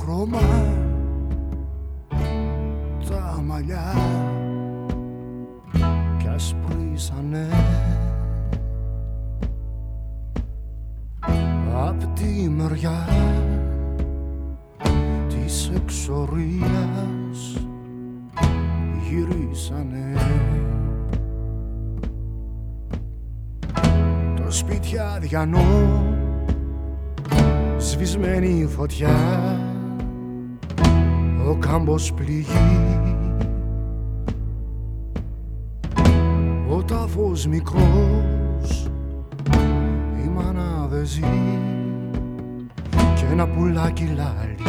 χρώμα τα μαλλιά κι ασπρίσανε απ' τη μεριά της εξορίας γυρίσανε. Το σπίτι αδιανό, σβησμένη φωτιά, ο κάμπος πληγεί, ο τάφος μικρός, η μάνα δεν ζει και ένα πουλάκι λαλεί.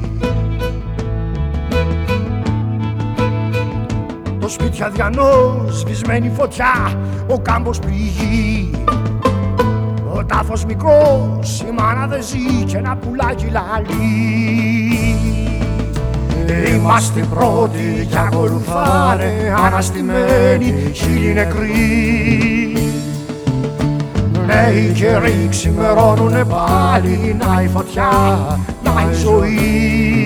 Το σπίτι αδιανό, σβησμένη φωτιά, ο κάμπος πληγεί, ο τάφος μικρός, η μάνα δεν ζει και ένα πουλάκι λαλεί. Είμαστε πρώτοι κι ακολουθάνε αναστημένοι χίλιοι νεκροί. Νέοι καιροί ξημερώνουνε πάλι, να η φωτιά, να η ζωή.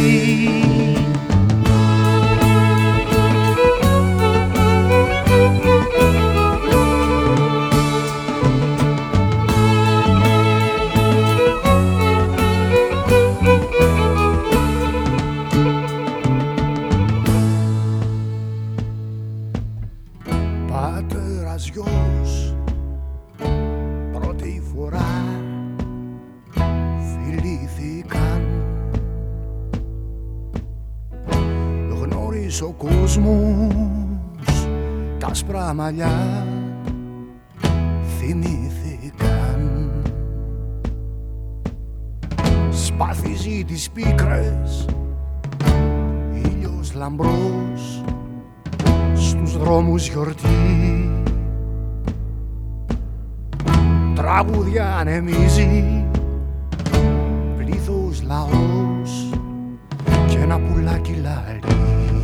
Πατέρας γιος, πρώτη φορά φιλήθηκαν. Γνώρισε ο κόσμος τα άσπρα μαλλιά, θυμήθηκαν. Σπαθίζει τις πίκρες, ήλιος λαμπρός, στους δρόμους γιορτή. Τραγούδια ανεμίζει, πλήθος λαός και ένα πουλάκι λαλεί.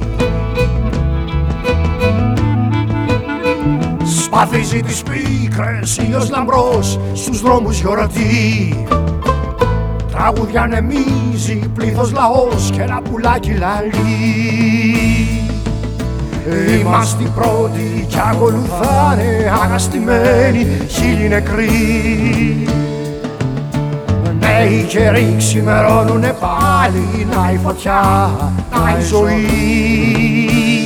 Σπαθίζει τις πίκρες, ήλιος λαμπρός, στους δρόμους γιορτή. Τραγούδια ανεμίζει, πλήθος λαός και ένα πουλάκι λαλεί. Είμαστε οι πρώτοι κι ακολουθάνε αναστημένοι χίλιοι νεκροί. Νέοι καιροί ξημερώνουνε πάλι, να η φωτιά, να η ζωή.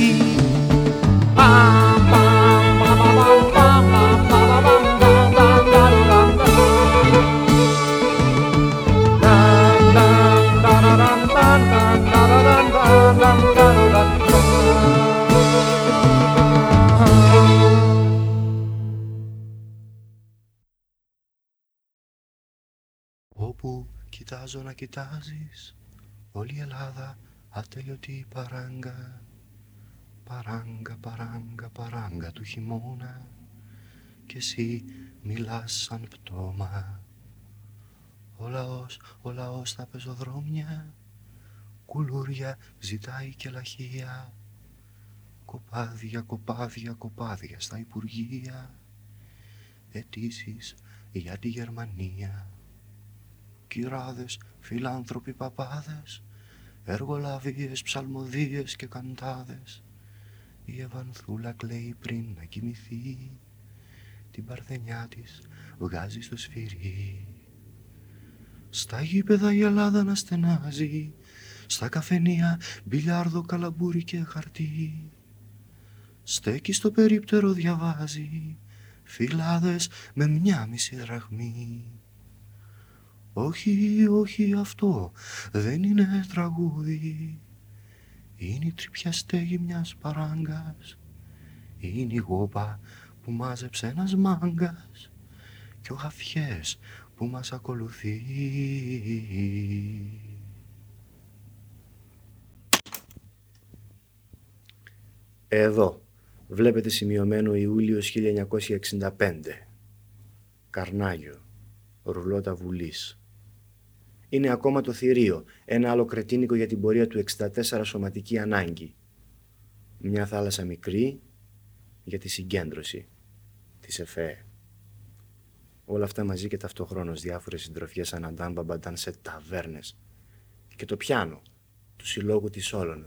Όπου κοιτάζω να κοιτάζεις, όλη η Ελλάδα ατέλειωτη παράγκα. Παράγκα, παράγκα, παράγκα του χειμώνα, κι εσύ μιλάς σαν πτώμα. Ο λαός στα πεζοδρόμια, κουλούρια ζητάει και λαχεία. Κοπάδια, κοπάδια, κοπάδια στα υπουργεία, αιτήσεις για τη Γερμανία. Κυράδες, φιλάνθρωποι παπάδες, εργολαβίες, ψαλμοδίες και καντάδες. Η Ευανθούλα κλαίει πριν να κοιμηθεί, την παρθενιά της βγάζει στο σφυρί. Στα γήπεδα η Ελλάδα να στενάζει, στα καφενεία μπιλιάρδο, καλαμπούρι και χαρτί. Στέκει στο περίπτερο, διαβάζει φυλάδες με μια μισή δραχμή. Όχι, όχι, αυτό δεν είναι τραγούδι, είναι η τρυπιά στέγη μιας παράγκας. Είναι η γόπα που μάζεψε ένας μάγκας κι ο χαφιές που μας ακολουθεί. Εδώ βλέπετε σημειωμένο Ιούλιος 1965. Καρνάγιο, ρουλότα Βουλής. Είναι ακόμα το θηρίο, ένα άλλο κρετίνικο για την πορεία του 64 σωματική ανάγκη. Μια θάλασσα μικρή για τη συγκέντρωση της ΕΦΕ. Όλα αυτά μαζί και ταυτόχρονος διάφορες συντροφιές αναντάν μπαμπαντάν σε ταβέρνες και το πιάνο του συλλόγου της Όλωνας.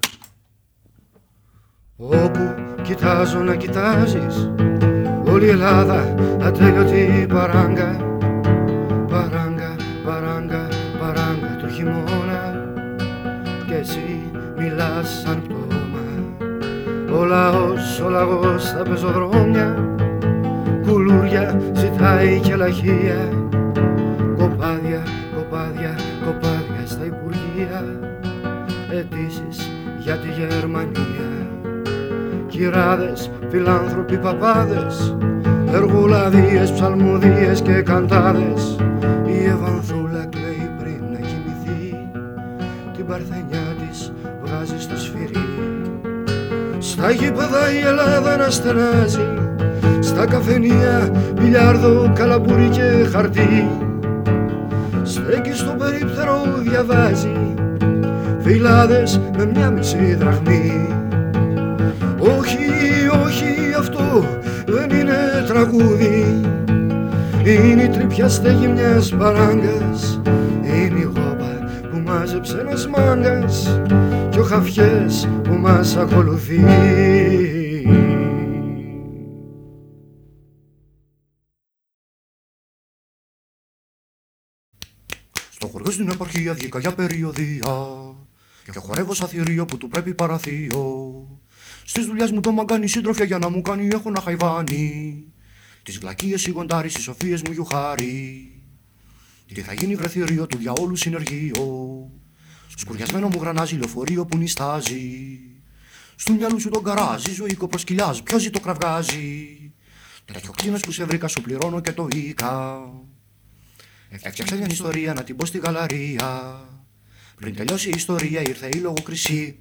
Όπου κοιτάζω να κοιτάζεις, όλη η Ελλάδα ατέλειωτη παράγκα, παράγκα, παράγκα, παράγκα του χειμώνα, κι εσύ μιλάς σαν πτώμα. Ο λαός στα πεζοδρόμια, κουλούρια ζητάει και λαχεία, κοπάδια, κοπάδια, κοπάδια στα υπουργεία, αιτήσεις για τη Γερμανία. Κυράδες, φιλάνθρωποι παπάδες, εργολαδίες, ψαλμοδίες και καντάδες. Η Ευανθούλα κλαίει πριν να κοιμηθεί, την παρθενιά της βγάζει στο σφυρί. Στα γήπεδα η Ελλάδα να στενάζει, στα καφενεία μπιλιάρδο, καλαμπούρι και χαρτί. Στέκει στο περίπτερο, διαβάζει φυλάδες με μια μισή δραχμή. Όχι, όχι, αυτό δεν είναι τραγούδι, είναι η τρυπιά στέγη μιας παράγκας. Είναι η γόμπα που μάζεψε ένας μάγκας κι ο χαφιές που μας ακολουθεί. Στο χωριό στην επαρχία βγήκα για περιοδία και χορεύω σαν θηρίο που του πρέπει παραθείο. Στις δουλειάς μου το μαγκάνι σύντροφια για να μου κάνει έχω να χαϊβάνει. Τις βλακίες οι γοντάρεις, οι σοφίες μου γιουχάρι. Τι θα γίνει βρε θηρίο του διαόλου συνεργείο. Σκουριασμένο μου γρανάζει λεωφορείο που νιστάζει. Στου μυαλού σου τον καράζει, ζωικό προσκυλιάζει, ποιος το κραυγάζει. Τέτοιο κλίνος που σε βρήκα σου πληρώνω και το οίκα. Έφτιαξα μια ιστορία να την πω στη γαλαρία. Πριν τελειώσει η ιστορία ήρθε η λογοκρισή.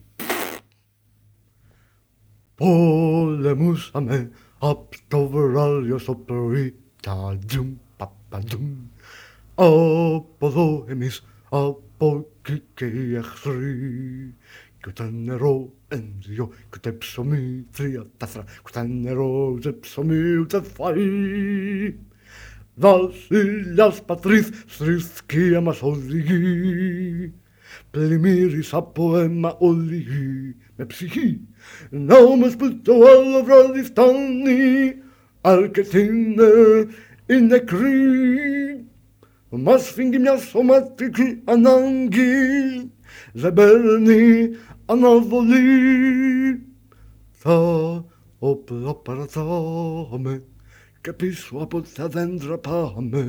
Πολεμούσαμε απ' το βράδυ στο πρωί, ταντζουμ, παπαντουμ. Από εδώ εμείς, από εκεί και οι εχθροί. Κι ούτε νερό, δύο, κι ούτε ψωμί, τρία, τέσσερα. Κι ούτε νερό, ούτε ψωμί, ούτε φαΐ. Βασιλιάς πατρίς, θρησκεία μας οδηγεί. Πλημμύρισα από αίμα όλη γη με ψυχή. Να όμως που το άλλο βράδυ φτάνει, αρκετοί είναι οι νεκροί. Μας φύγει μια σωματική ανάγκη, δεν παίρνει αναβολή. Τα όπλα παρατάμε και πίσω από τα δέντρα πάμε.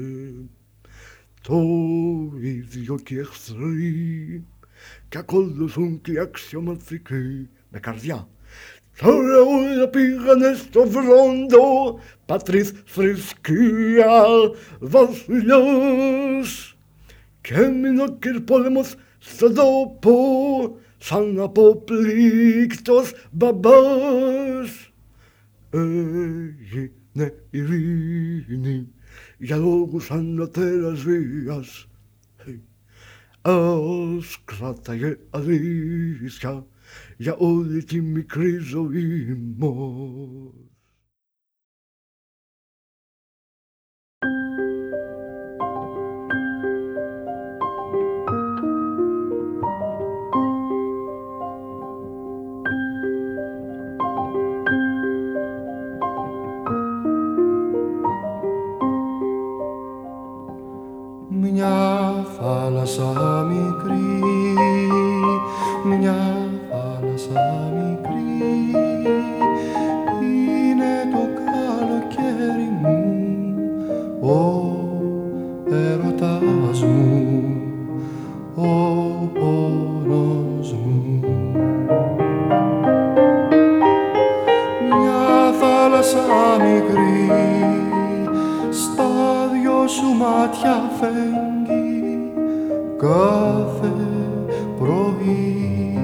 Το ίδιο και οι εχθροί κι ακολουθούν και οι αξιωματικοί με καρδιά. Τώρα όλα πήγανε στο βρόντο, πατρίς, θρησκεία, βασιλιάς. Και έμεινε ο κυρπόλεμος στον τόπο σαν αποπλήκτος μπαμπάς. Έγινε ειρήνη για λόγους ανατεραζίας. Ας κράταγε αλήθεια για όλη τη μικρή ζωή μας. Μια θάλασσα μικρή, μια θάλασσα μικρή, είναι το καλοκαίρι μου, ο έρωτας μου, ο πόνος μου. Μια θάλασσα μικρή, στα δυο σου μάτια φέγγει κάθε πρωί.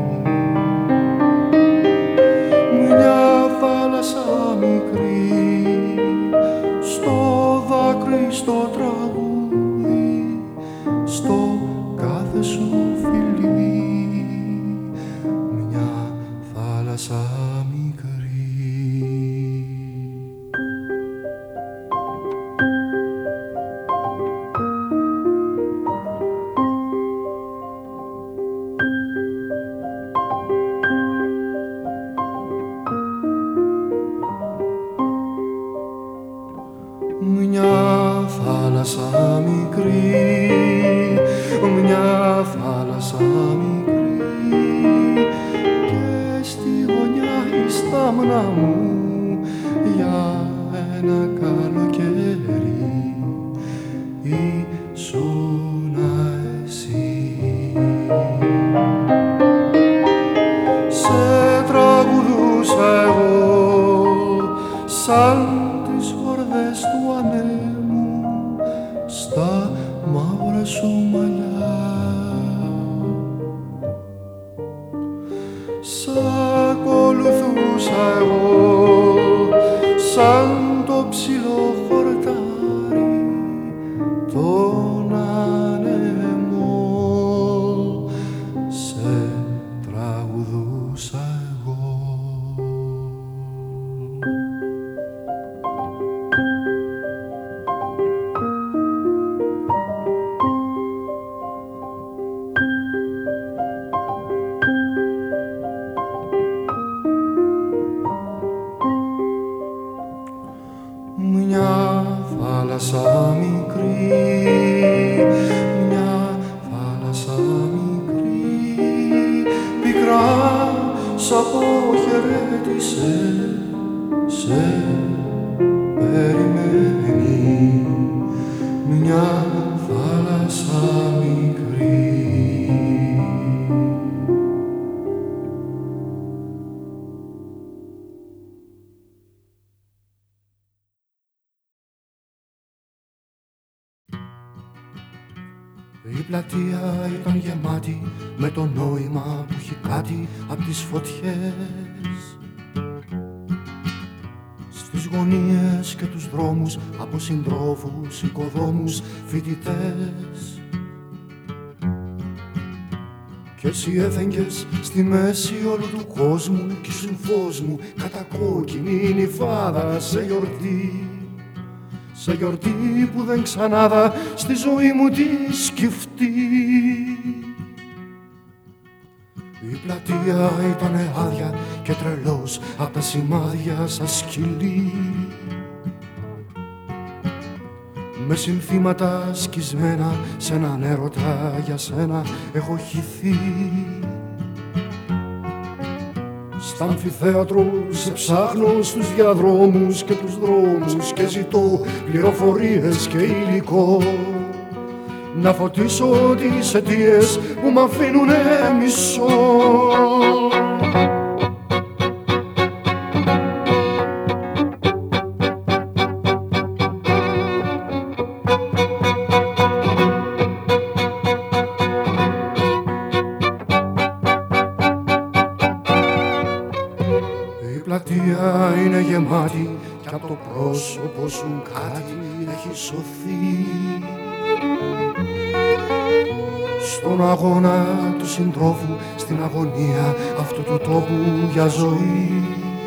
Μια θάλασσα μικρή, στο δάκρυ, στο τραγούδι, στο κάθε σου φιλί. Μια θάλασσα μικρή. σου μαλλιά. Σ' ακολουθούσα εγώ σαν το ψηλό χορτάρι τον άνεμο, σε τραγουδούσα εγώ. Μια θάλασσα μικρή, μια θάλασσα μικρή, πικρά σ' αποχαιρέτησε, σε περιμένει, μια θάλασσα μικρή. Η πλατεία ήταν γεμάτη με το νόημα που έχει κάτι απ' τις φωτιές. Στις γωνίες και τους δρόμους από συντρόφους, οικοδόμους, φοιτητές. Κι εσύ έφεγγες στη μέση όλου του κόσμου κι ήσουν φως μου κατακόκκινη νυφάδα σε γιορτή. Σε γιορτή που δεν ξανάδα στη ζωή μου τη σκεφτεί. Η πλατεία ήτανε άδεια και τρελός απ' τα σημάδια σαν σκυλί. Με συνθήματα σκισμένα σ' έναν έρωτα για σένα έχω χυθεί. Σ' αμφιθέατρο σε ψάχνω στους διαδρόμους και τους δρόμους και ζητώ πληροφορίες και υλικό να φωτίσω τις αιτίες που μ' αφήνουνε μισό. Είναι γεμάτη κι απ' το πρόσωπο σου κάτι έχει σωθεί. Στον αγώνα του συντρόφου, στην αγωνία αυτού του τόπου για ζωή.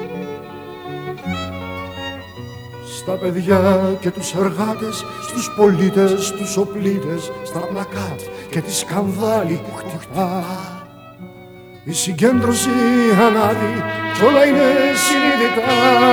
Στα παιδιά και τους εργάτες, στους πολίτες, τους οπλίτες, στα πλακάτ και τη σκανδάλη που χτυπά. Η συγκέντρωση ανάδει κι όλα είναι συνειδητά.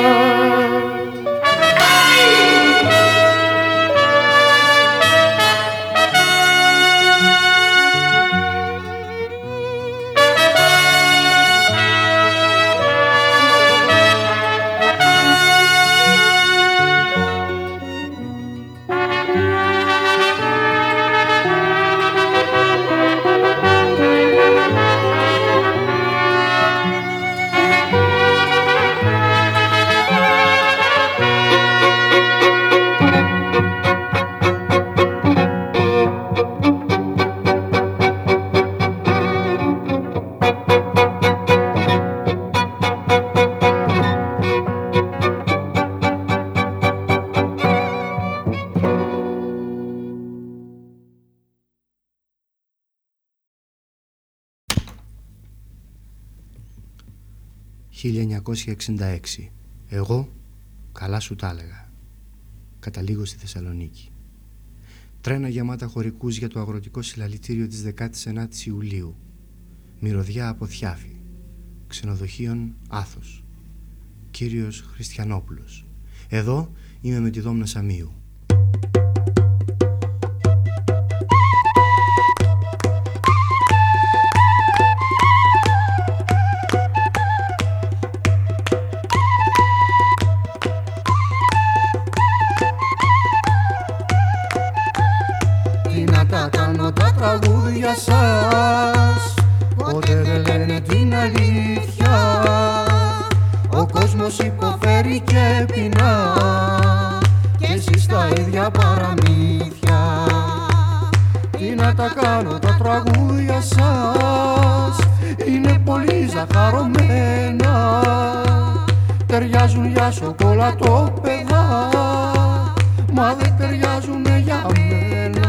«1966. Εγώ καλά σου τα έλεγα. Καταλήγω στη Θεσσαλονίκη. Τρένα γεμάτα χωρικούς για το αγροτικό συλλαλητήριο της 19ης Ιουλίου. Μυρωδιά από Θιάφη. Ξενοδοχείων Άθος. Κύριος Χριστιανόπουλος. Εδώ είμαι με τη Δόμνα Σαμίου. Τα τραγούδια σας ποτέ δεν λένε την αλήθεια. Ο κόσμος υποφέρει και πεινά και εσείς τα ίδια παραμύθια. Τι να τα κάνω τα τραγούδια σας, είναι πολύ ζαχαρωμένα, ταιριάζουν για σοκολατόπεδα, μα δεν ταιριάζουν για μένα.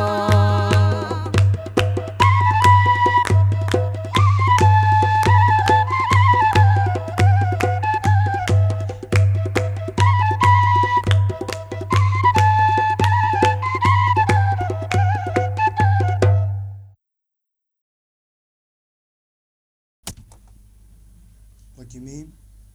Δοκιμή.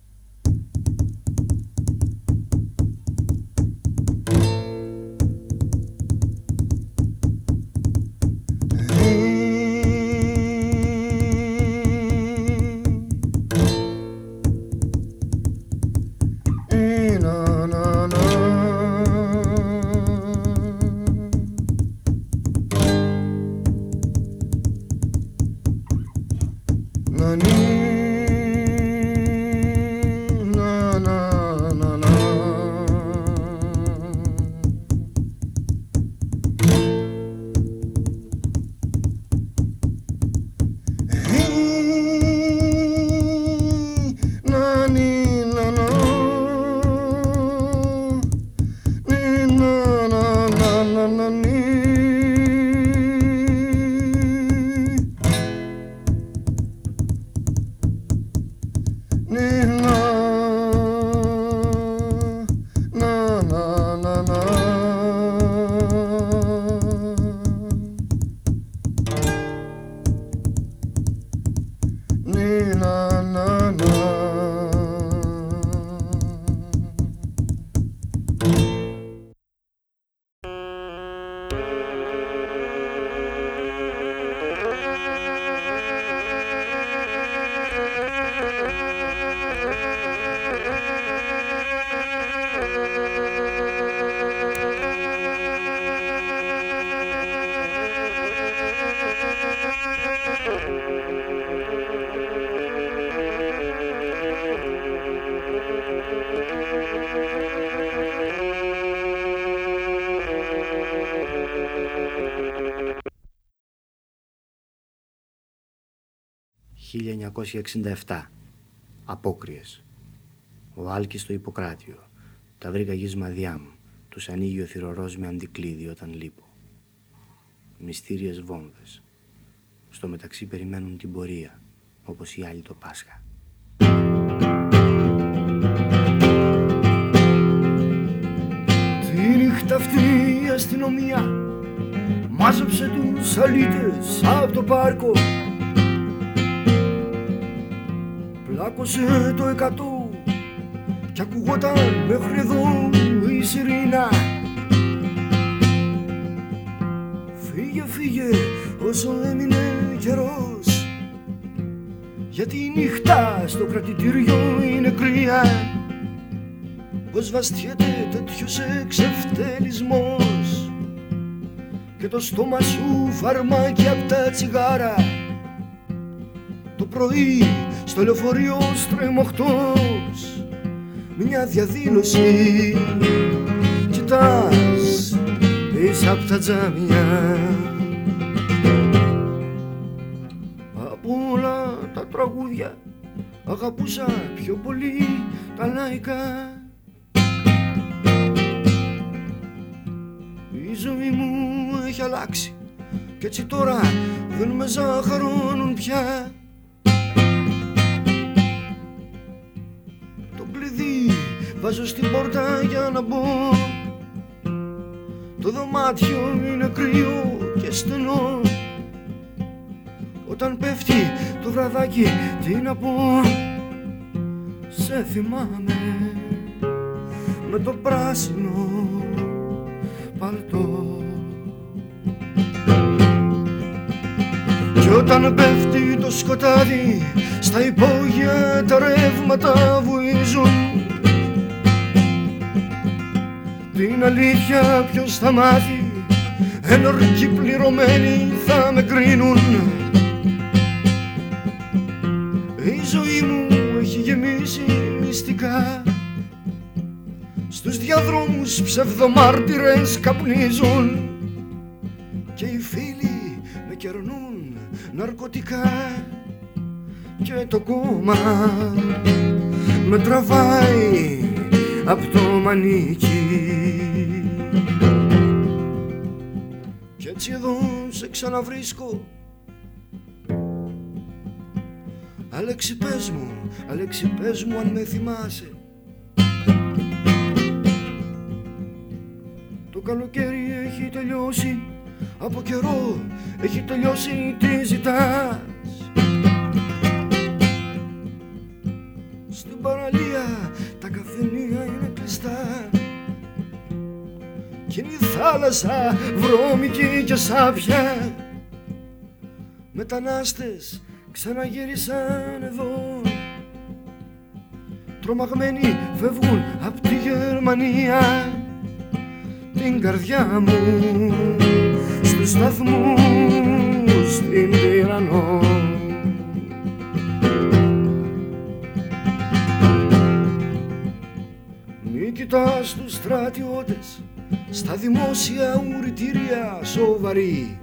«1967. Απόκριες. Ο Άλκης στο Ιπποκράτιο. Τα βρήκα γης-μαδιά μου. Τους ανοίγει ο θυρωρός με αντικλείδι όταν λείπω. Μυστήριες βόμβες. Στο μεταξύ περιμένουν την πορεία, όπως οι άλλοι το Πάσχα. Τη νύχτα αυτή η αστυνομία μάζεψε τους αλήτες από το πάρκο. Πλάκωσε το 100 κι ακουγόταν μέχρι εδώ η σιρήνα. Φύγε, φύγε όσο έμεινε καιρός, γιατί η νύχτα στο κρατητήριο είναι κρύα. Πως βαστιέται τέτοιος εξευτελισμός και το στόμα σου φαρμάκι απ' τα τσιγάρα. Το πρωί στο λεωφορείο στρεμοχτός μια διαδήλωση κοιτάς πίσω απ' τα τζάμια. Από όλα τα τραγούδια αγαπούσα πιο πολύ τα λαϊκά. Η ζωή μου έχει αλλάξει κι έτσι τώρα δεν με ζαχαρώνουν πια. Το κλειδί βάζω στην πόρτα για να μπω. Το δωμάτιο είναι κρύο και στενό. Όταν πέφτει το βραδάκι τι να πω. Σε θυμάμαι με το πράσινο παλτό. Κι όταν πέφτει το σκοτάδι στα υπόγεια τα ρεύματα βουίζουν. Την αλήθεια ποιος θα μάθει, ένορκοι πληρωμένοι θα με κρίνουν. Η ζωή μου έχει γεμίσει μυστικά, στους διαδρόμους ψευδομάρτυρες καπνίζουν και οι φίλοι κερνούν ναρκωτικά και το κόμμα με τραβάει απ' το μανίκι. Κι έτσι εδώ σε ξαναβρίσκω. Αλέξη πες μου αν με θυμάσαι. Το καλοκαίρι έχει τελειώσει, από καιρό έχει τελειώσει, τι ζητάς. Στην παραλία τα καφενεία είναι κλειστά κι είναι η θάλασσα βρώμικη και σάπια. Μετανάστες ξαναγύρισαν εδώ, τρομαγμένοι φεύγουν απ' τη Γερμανία. Την καρδιά μου στους σταθμούς την τυραννώ. Μη κοιτάς τους στρατιώτες στα δημόσια ουρητήρια σοβαροί.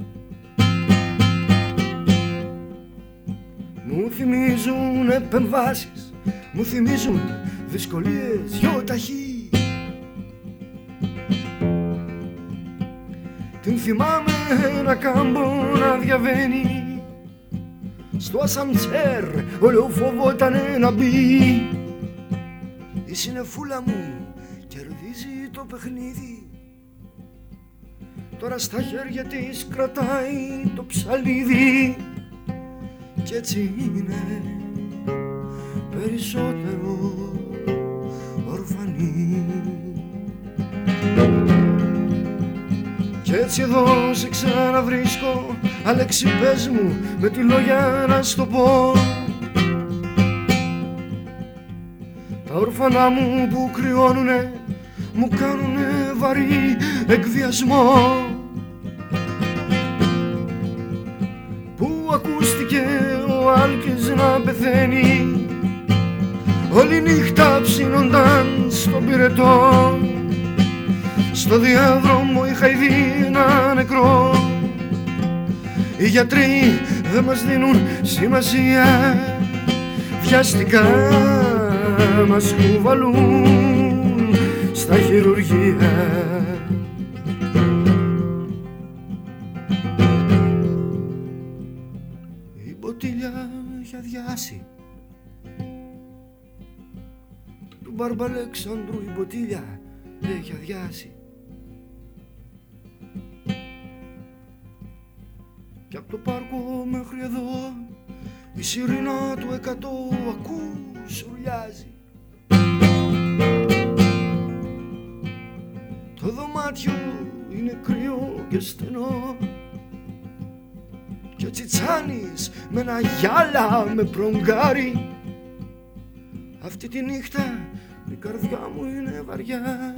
Μου θυμίζουν επεμβάσεις, μου θυμίζουν δυσκολίες γιοταχή. Την θυμάμαι ένα κάμπο να διαβαίνει στο ασαντσέρ, όλο φοβότανε να μπει. Η συννεφούλα μου κερδίζει το παιχνίδι, τώρα στα χέρια της κρατάει το ψαλίδι. Κι έτσι είναι περισσότερο ορφανή. Κι έτσι εδώ σε ξαναβρίσκω. Αλέξη πες μου με τη λόγια να στο πω. Τα όρφανα μου που κρυώνουνε μου κάνουνε βαρύ εκβιασμό. Πού ακούστηκε ο Άλκης να πεθαίνει, όλη νύχτα ψήνονταν στον πυρετό. Στο διάδρομο είχα ήδη ένα νεκρό. Οι γιατροί δεν μας δίνουν σημασία, βιαστικά μας κουβαλούν στα χειρουργεία. Η μποτήλια έχει αδειάσει, του Μπαρμπαλέξανδρου η μποτήλια έχει αδειάσει. Κι απ' το πάρκο μέχρι εδώ η σιρήνα του 100 ακούς ουρλιάζει. Το δωμάτιο είναι κρύο και στενό κι ο Τσιτσάνης με ένα γυάλα με προγκάρι. Αυτή τη νύχτα η καρδιά μου είναι βαριά,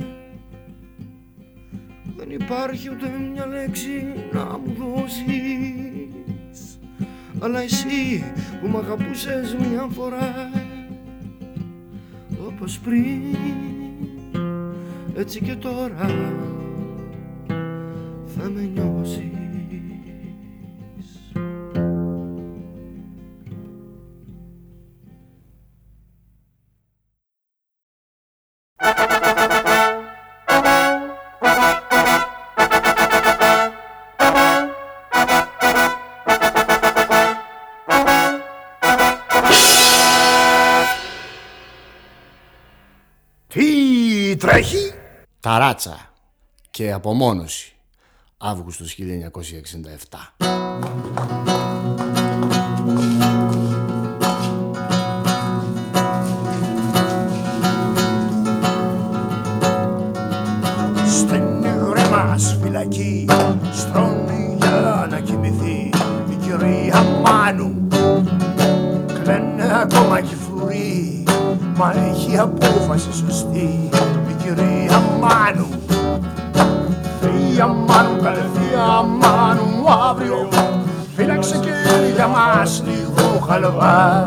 δεν υπάρχει ούτε μια λέξη να μου δώσεις. Αλλά εσύ που μ' αγαπούσες μια φορά, όπως πριν, έτσι και τώρα θα με νιώσεις. Τρέχει Ταράτσα και απομόνωση, Αύγουστος 1967. Στην υγρή μας φυλακή στρώνει για να κοιμηθεί η κυρία Μάνου. Κλαίνε ακόμα κι φρουροί, μα έχει απόφαση σωστή η κυρία Μάνου. Θεία Μάνου, καλέ θεία Μάνου, αύριο φύλαξε και για μας λίγο χαλβά.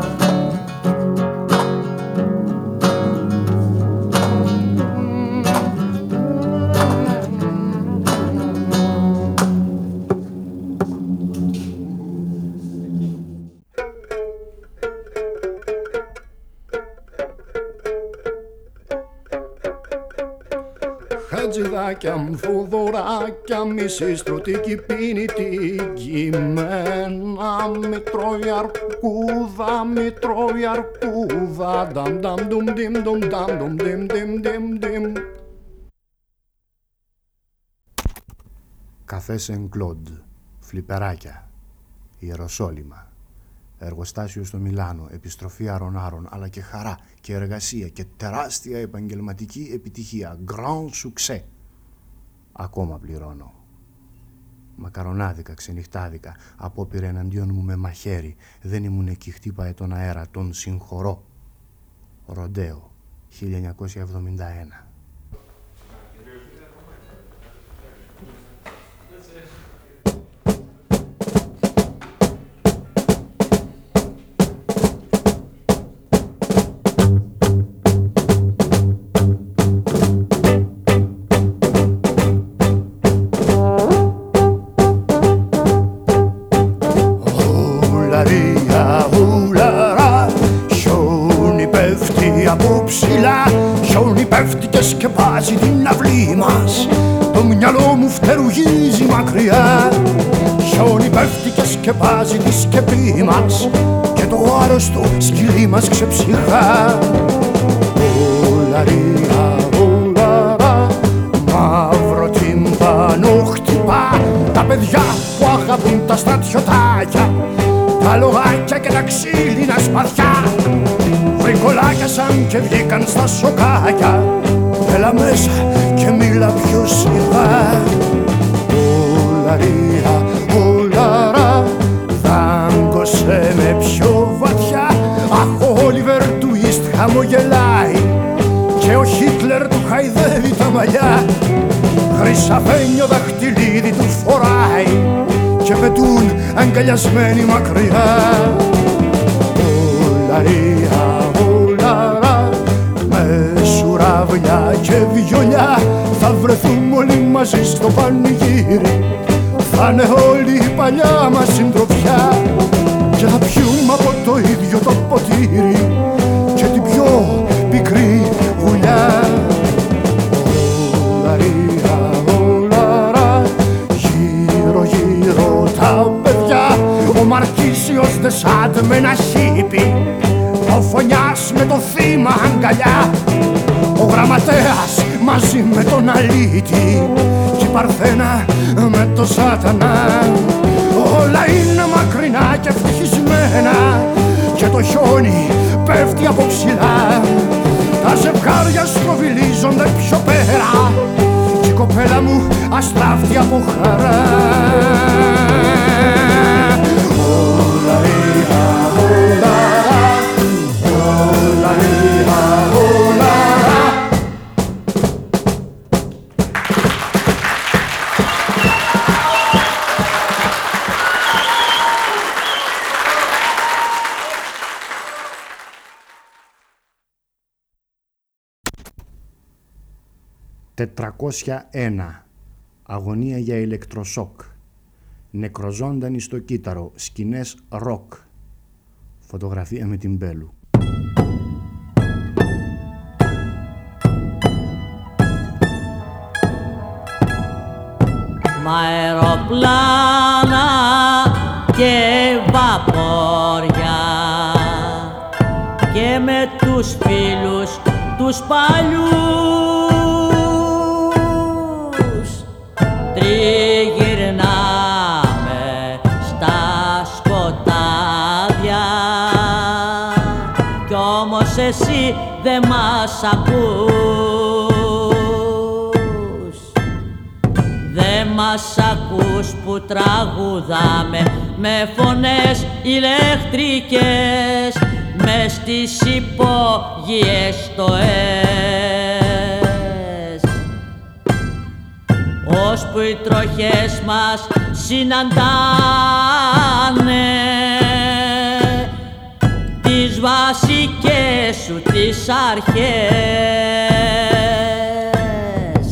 ματζιδάκια, μφουδωράκια, μισή στρωτική πίνει την κειμένα. Μη τρώει αρκούδα, μη τρώει αρκούδα. Νταμ νταμ ντουμ ντιμ ντουμ νταμ ντουμ ντιμ ντιμ ντιμ ντιμ. Καφέ Σεν Κλοντ, φλιπεράκια, Ιεροσόλυμα, εργοστάσιο στο Μιλάνο, επιστροφή αρων-άρων, αλλά και χαρά και εργασία και τεράστια επαγγελματική επιτυχία. Grand succès. Ακόμα πληρώνω. Μακαρονάδικα, ξενυχτάδικα, απόπειρε εναντίον μου με μαχαίρι. Δεν ήμουν εκεί, χτύπαε τον αέρα, τον συγχωρώ. Ροντέο, 1971. Σκεπάζει την αυλή μας, το μυαλό μου φτερουγίζει μακριά. Χιόνι πέφτει και σκεπάζει τη σκεπή μας και το άρρωστο σκυλί μας ξεψυχά. Ολαρία, ολαρά, μαύρο τυμπανό χτυπά τα παιδιά που αγαπούν τα στρατιωτάκια, τα λογάκια και τα ξύλινα σπαθιά. Βρικολάκιασαν και βγήκαν στα σοκάκια. Έλα μέσα και μίλα πιο σιγά. Ολαρία, ολαρά, δάγκωσε με πιο βαθιά. Αχ, ο Όλιβερ Τουίστ χαμογελάει και ο Χίτλερ του χαϊδεύει τα μαλλιά. Χρυσαφένιο δαχτυλίδι του φοράει και πετούν αγκαλιασμένοι μακριά. Ολαρία, ολαρά, με σουραβλιά και βιολιά θα βρεθούμε όλοι μαζί στο πανηγύρι. Θα είναι όλη η παλιά μας συντροφιά και θα πιούμε από το ίδιο το ποτήρι και την πιο πικρή γουλιά. Ολαρία, ολαρά, γύρω γύρω τα παιδιά, ο Μαρκίσιος Δεσάντ με ένα χίπι, ο Φωνιάς με το θύμα αγκαλιά, ο Γραμματέας μαζί με τον Αλήτη και η Παρθένα με το Σατανά. Όλα είναι μακρινά και ευτυχισμένα και το χιόνι πέφτει από ψηλά. Τα ζευγάρια στροβιλίζονται πιο πέρα και η κοπέλα μου αστράφτει από χαρά. Ολαρία, ολαρά, ολαρία, ολαρά. «401. Αγωνία για ηλεκτροσόκ. Νεκροζώντανοι στο κύτταρο. Σκηνές ροκ». Φωτογραφία με την Μπέλου. Μ' αεροπλάνα και βαπόρια και με τους φίλους τους παλιούς τριγυρνάμε στα σκοτάδια κι όμως εσύ δεν μας ακούς. Δεν μας ακούς που τραγουδάμε με φωνές ηλεκτρικές μες στις υπόγειες στοές, ώσπου οι τροχές μας συναντάνε τις βασικές σου τις αρχές.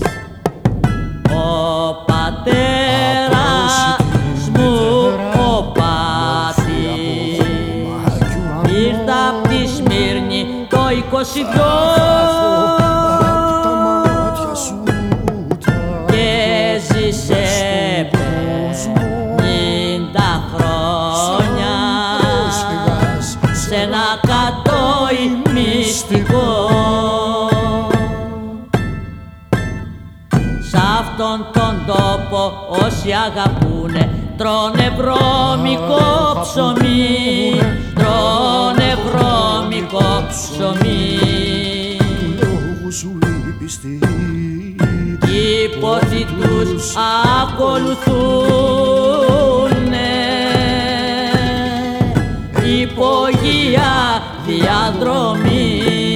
Ο πατέρας μου ο Πάτης ήρθε απ' τη Σμύρνη το 22. όσοι αγαπούνε τρώνε βρώμικο ψωμί, τρώνε βρώμικο ψωμί. Λόγου σου η πιστή Οι πόθοι τους ακολουθούνε υπογεία διαδρομή.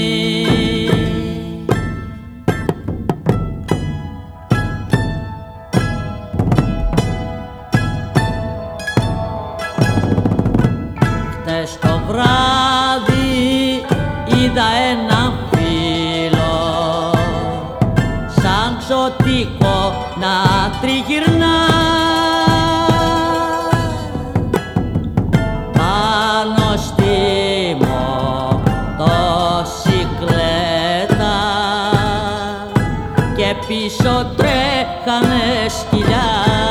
Χτες το βράδυ είδα έναν φίλο σαν ξωτικό να τριγυρνά πάνω στη μοτοσικλέτα και πίσω τρέχανε σκυλιά.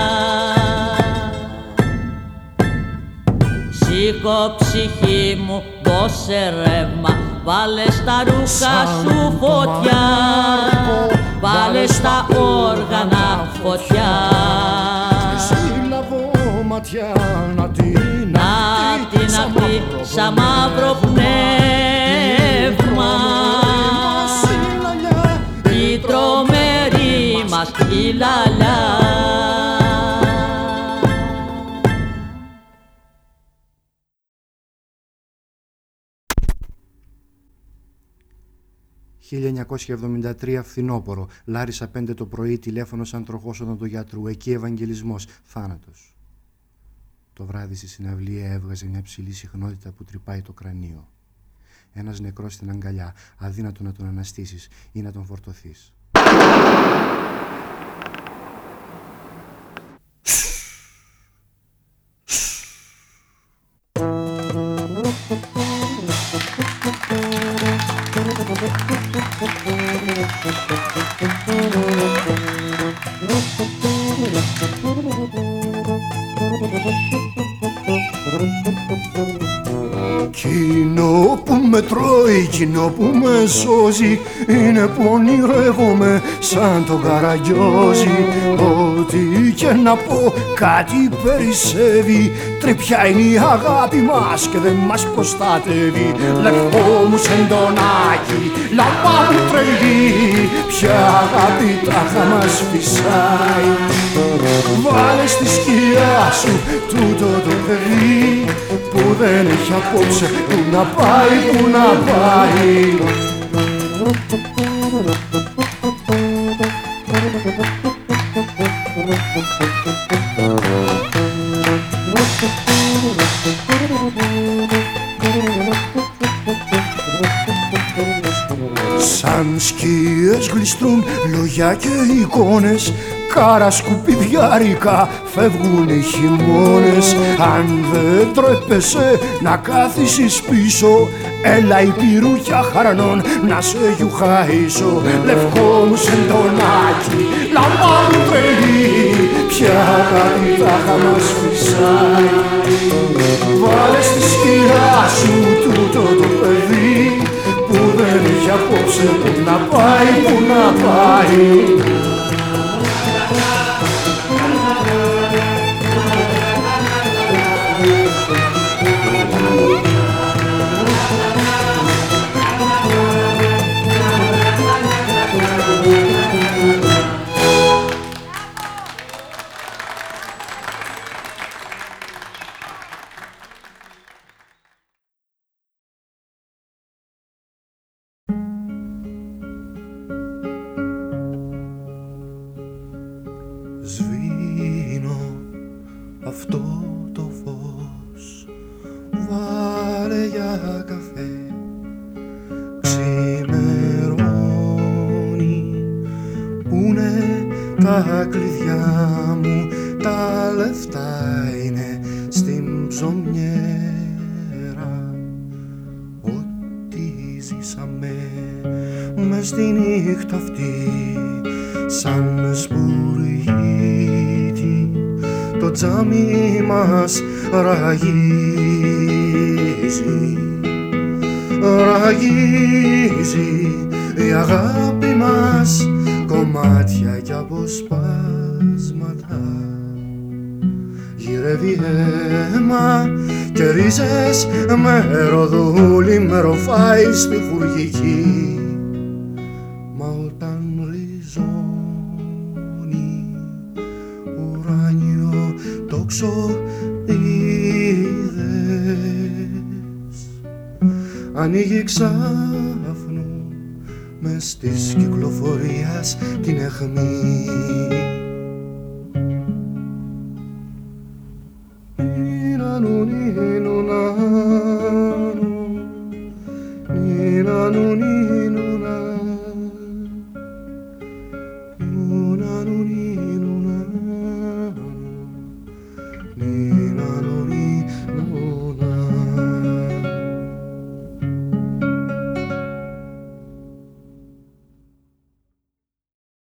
Σήκω ψυχή μου, δώσε ρεύμα, βάλε στα ρούχα σου φωτιά, βάλε στα όργανα φωτιά. Σύλλαβω ματιά να την αχτεί σαν μαύρο πνεύμα, η τρομερή μας η λαλιά. 1973 Φθινόπορο, Λάρισα 5 το πρωί, τηλέφωνο σαν τροχός οδοντογιατρού γιατρού, εκεί Ευαγγελισμός, θάνατος. Το βράδυ στη συναυλία έβγαζε μια ψηλή συχνότητα που τρυπάει το κρανίο. Ένας νεκρός στην αγκαλιά, αδύνατο να τον αναστήσεις ή να τον φορτωθείς. Κοινό που με τρώει, κοινό που με σώζει, είναι που ονειρεύομαι σαν τον Καραγκιόζη. Ό,τι και να πω κάτι περισσεύει, τρυπιά είναι η αγάπη μας και δεν μας προστατεύει. Λευκό μου σεντονάκι, λαμπά μου τρελή, ποια αγάπη τάχα μας φυσάει. Βάλε στη σκιά σου τούτο το παιδί που δεν έχει απόψε που να πάει, που να πάει. Σαν σκιές γλιστρούν λόγια και εικόνες, κάρα σκουπιδιάρικα φεύγουν οι χειμώνες. Αν δεν τρέπεσαι να κάθισεις πίσω, έλα η πυρούχια χαρανών να σε γιουχαίσω. Λευκό μου σεντονάκι, λαμπά μου τρελή, ποια αγάπη τάχα μας φυσάει. Βάλε στη σκιά σου τούτο το παιδί που δεν έχει απόψε που να πάει, που να πάει. Σβήνω αυτό το φως, βάλε για καφέ. Ξημερώνει, πούνε τα κλειδιά μου, τα λεφτά είναι στην ψωμιέρα. Ό,τι ζήσαμε μες στη νύχτα αυτή σαν σπουργίτη, το τζάμι μας ραγίζει, ραγίζει η αγάπη μας κομμάτια κι αποσπάσματα. γυρεύει αίμα και ρίζες με ροδούλι με ροφάει στη φουργική. Μα όταν ριζώνει ουράνιο τόξο είδες, ανοίγει ξάφνου μες της κυκλοφορίας την αιχμή. Na